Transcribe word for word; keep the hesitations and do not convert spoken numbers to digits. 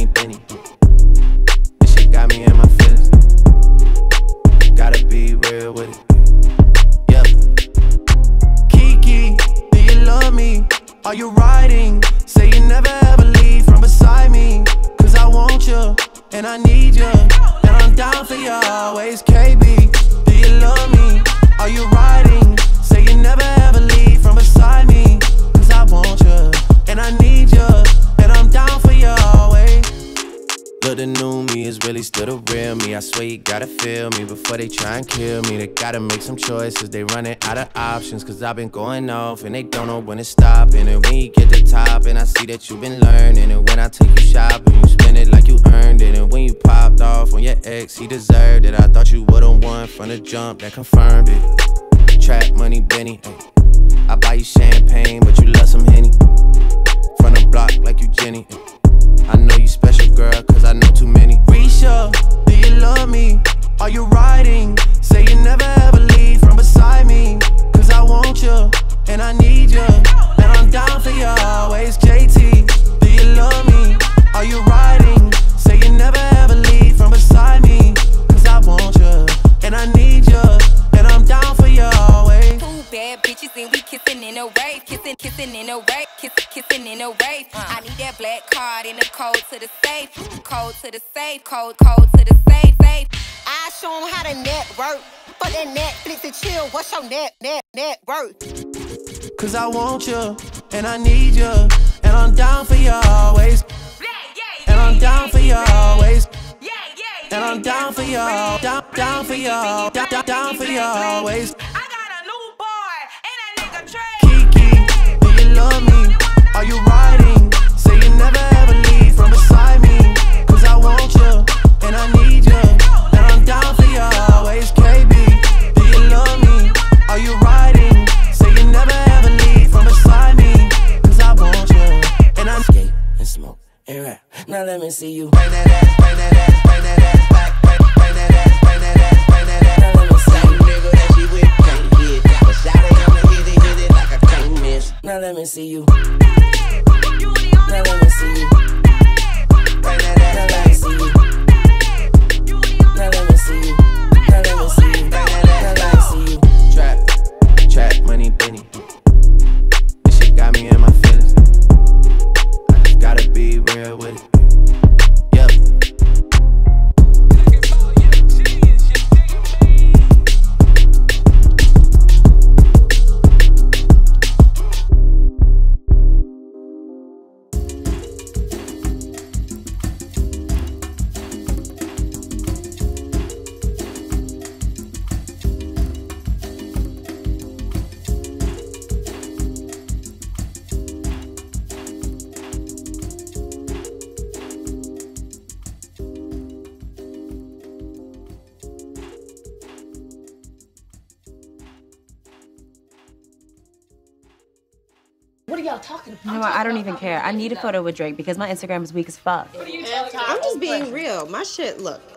money, Benny. This shit got me in my feelings. Gotta be real with it. Yeah. Kiki, do you love me? Are you riding? Say you never ever leave from beside me. Cause I want you, and I need you, and I'm down for you always. K B, do you love me? Are you riding? Say you never ever leave from beside me. Cause I want you, and I need you, and I'm down for you always. Look, the new me is really still the real me. I swear you gotta feel me before they try and kill me. They gotta make some choices, they running out of options. Cause I've been going off and they don't know when to stop. And when you get to the top and I see that you've been learning. And when I take you shopping, you spend it like you earned it. And when you popped off on your ex, he deserved it. I thought you would've won from the jump, that confirmed it. Trap money, Benny, ay. I buy you champagne, but you love some Henny. From the block like you Jenny, ay. I know you special, girl, cause I know too many. Risha, do you love me? Are you riding? Say you never ever leave from beside me. Cause I want you, and I need you, and I'm down for you always. J T, do you love me? Are you riding? Say you never ever leave from beside me. Cause I want you, and I need you, and I'm down for you always. Two bad bitches and we kissing in a wave. Kissing, kissing in a wave. Kissing, kissing in a wave. Uh. I need that black card in the code to the safe. Code to the safe. Code, code to the safe. Safe. I show them how to network. For that Netflix and chill. What's your net, net, net worth? Cause I want you, and I need you, and I'm down for you always. And I'm down for you always. And I'm down for you, down, down for you, down, down, down for you always. I got a new boy and that nigga Trey. Kiki, do you love me? Are you riding? Say you never ever leave from beside me. Cause I want you, and I need you, and I'm down for you always. K B, do you love me? Are you riding? Say you never ever leave from beside me. Cause I want you, and I'm skate and smoke and rap. Now let me see you bring that ass, bring that ass, bring that ass back, bring, bring that ass, bring that ass, bring that ass. Now let me see you, nigga that she with can't hit. But shout it, I'ma hit it, hit it like I can't miss. Now let me see you. Now let me see you. Bring that ass, now let me see you. Now let me see you. Now let me see you. Bring that ass, now let me see you. Trap, trap money, Benny. This shit got me in my feelings. I just gotta be real with it. Yep. What are y'all talking about? You know what? I don't even care. I need a photo with Drake because my Instagram is weak as fuck. I'm just being real. My shit, look,